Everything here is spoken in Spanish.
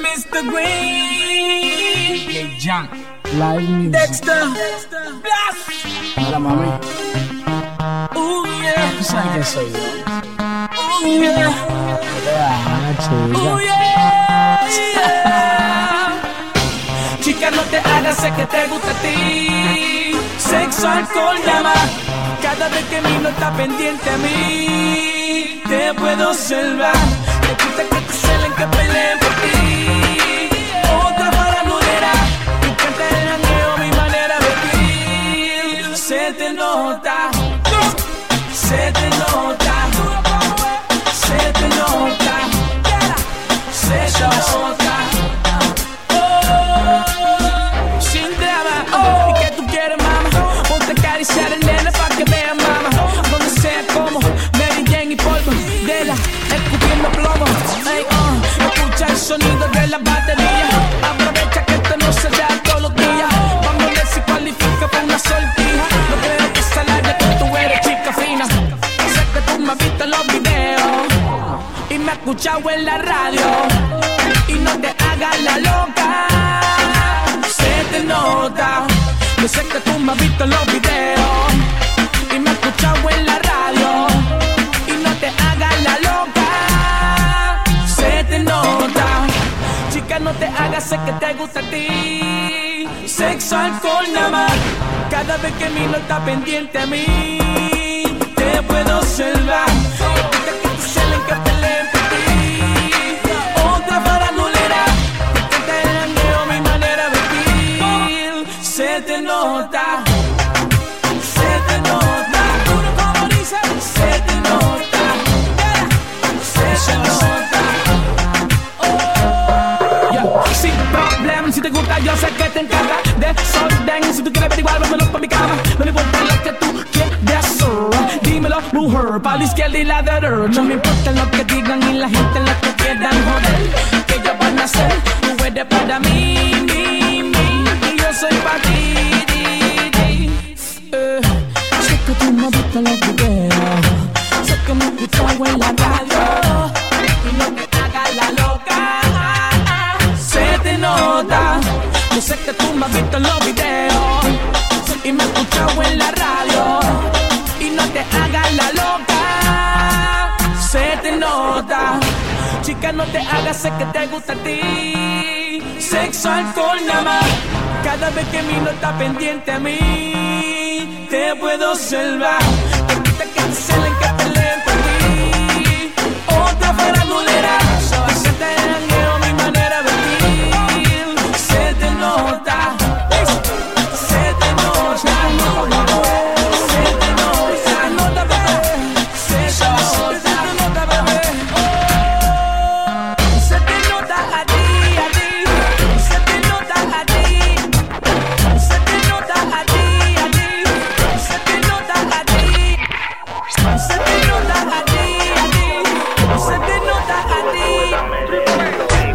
Mr. Green, DJ Jam, Live music. Dexter, Blast. Hola, mami. Ooh yeah, ¿Tú sabes qué soy yo? ooh yeah, Chica. ooh yeah. Chica, no te hagas, sé que te gusta a ti. Sexo, alcohol, llama. Cada vez que mi no está pendiente a mí, te puedo salvar. Te gusta que te celen, que peleen por ti. Otra farandulera, tú cantas el jangueo, mi manera de vivir. Se te nota, se te nota, se te nota, se te nota. Oh, sin drama, ¿y qué tú quieres, mama? Ponte a acariciar el nene pa' que vean, mama. Donde sea como Mary Jane y polvo de la escupiendo plomo. Hey, escucha el sonido de la batería. Aprovecha que esto no se da todos los días. Vamos a ver si cualifica para una sortija. No creo que se largue que tú eres chica fina. Sé que tú me has visto en los videos y me has escuchado en la radio. Y no te hagas la loca, se te nota. Yo sé que tú me has visto en los videos y me has escuchado en la radio. Y no te hagas la loca, se te nota. Chica, no te hagas, sé que te gusta a ti. Sexo, alcohol, nada más. Cada vez que mi no está pendiente a mí, te puedo salvar. Que tú celen, que peleen por ti. Otra farandulera, que canta el jangueo, mi manera de vivir. Se te nota, se te nota. Se te nota, se te nota. Sin problema, si te gusta yo sé que te encarga de desorden. Si tú quieres averiguar, vámonos pa' mi cama. No me importa lo que tú quieras hacer. Dímelo, mujer, pa' la izquierda y la derecha. No me importa lo que digan y la gente lo que quieran joder. Que ellos van a hacer, tú eres para mí, y yo soy para ti. Sé que tú me gustan los videos, sé que me escuchas en la radio. Y no te hagas la loca, se te nota. Yo sé que tú me has visto en los videos y me has escuchado en la radio. Y no te hagas la loca, se te nota. Chica, no te hagas, sé que te gusta a ti. Sexo, alcohol, nada más. Cada vez que mi no está pendiente a mí, te puedo salvar. Te gusta que te celen, que peleen por ti. Otra farandulera, hacerte